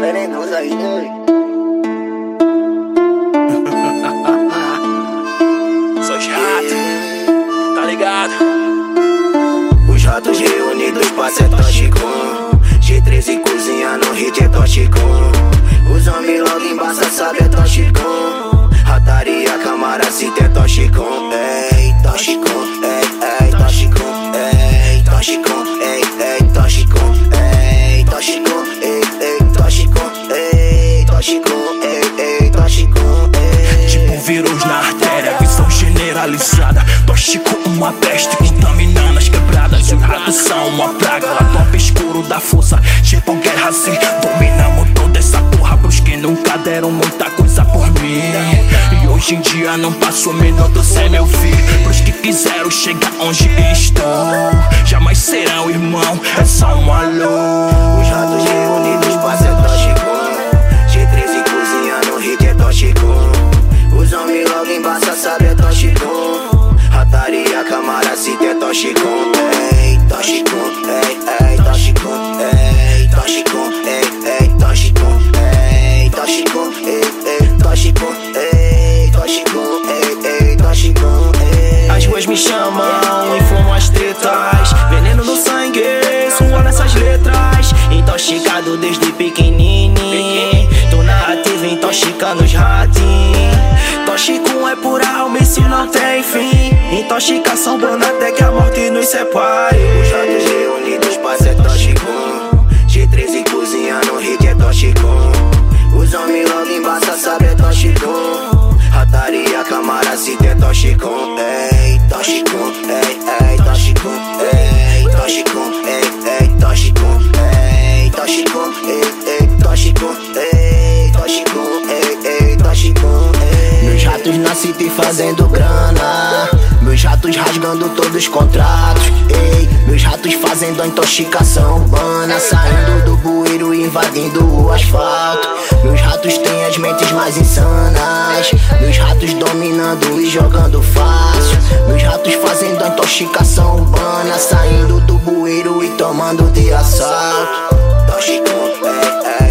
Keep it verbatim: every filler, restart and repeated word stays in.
Venenoso aí, né? Sou chato, tá ligado? Os ratos reunidos pra ser toxicon. G treze cozinha no hit é toxicon. Os homens logo embaça, sabe é toxicon. Rataria, camara, se tem toxicon. Ei, toxicon, ei, ei, toxicon. Ei, toxicon, ei, ei, toxicon. Ei, toxicon, ei, ei, toxicon. Ei, toxicon, ei, ei, toxicon. Tipo vírus na artéria, visão generalizada. Tóxico, uma peste contaminando as quebradas. Os ratos são uma praga, lá top escuro da força. Tipo guerra assim, dominamos toda essa porra. Pros que nunca deram muita coisa por mim. E hoje em dia não passo um minuto sem me ouvir. Pros que quiseram chegar onde estou, jamais serão irmão, é só um alô. Os ratos reunidos pra ser toxicon. G treze cozinha no hit é toxicon. Os homens logo embaça, sabe é toxicon. Rataria, camara, se tem toxicon. Ei, toxicon, ei, ei, toxicon. Ei, toxicon, ei, ei, toxicon. Ei, toxicon, ei, ei, toxicon. Ei, toxicon, ei, ei, toxicon. As ruas me chamam, inflamam as tretas. Veneno no sangue, suor nessas letras. Intoxicado desde pequenininho. Tô na ativa, intoxicando os ratinhos. Toxicum é pura alma, isso não tem fim. Intoxicação bruna até que a morte nos separe. Os ratos reunidos pra ser toxicon. G treze cozinha no hit é toxicon. Os homens logo embaça, sabe é toxicon. Rataria, camara, se tem toxicon. Ei, toxicon, ei, ei, toxicon. Ei, toxicon, ei, ei, toxicon. Ei, toxicon, ei, ei, toxicon. Ei, toxicon, ei, ei, toxicon. Meus ratos na city fazendo grana. Meus ratos rasgando todos os contratos. Ei, meus ratos fazendo a intoxicação urbana. Saindo do bueiro e invadindo o asfalto. Meus ratos têm as mentes mais insanas. Meus ratos dominando e jogando fácil. Meus ratos fazendo a intoxicação urbana. Saindo do bueiro e tomando de assalto. Toxicon, ei, ei.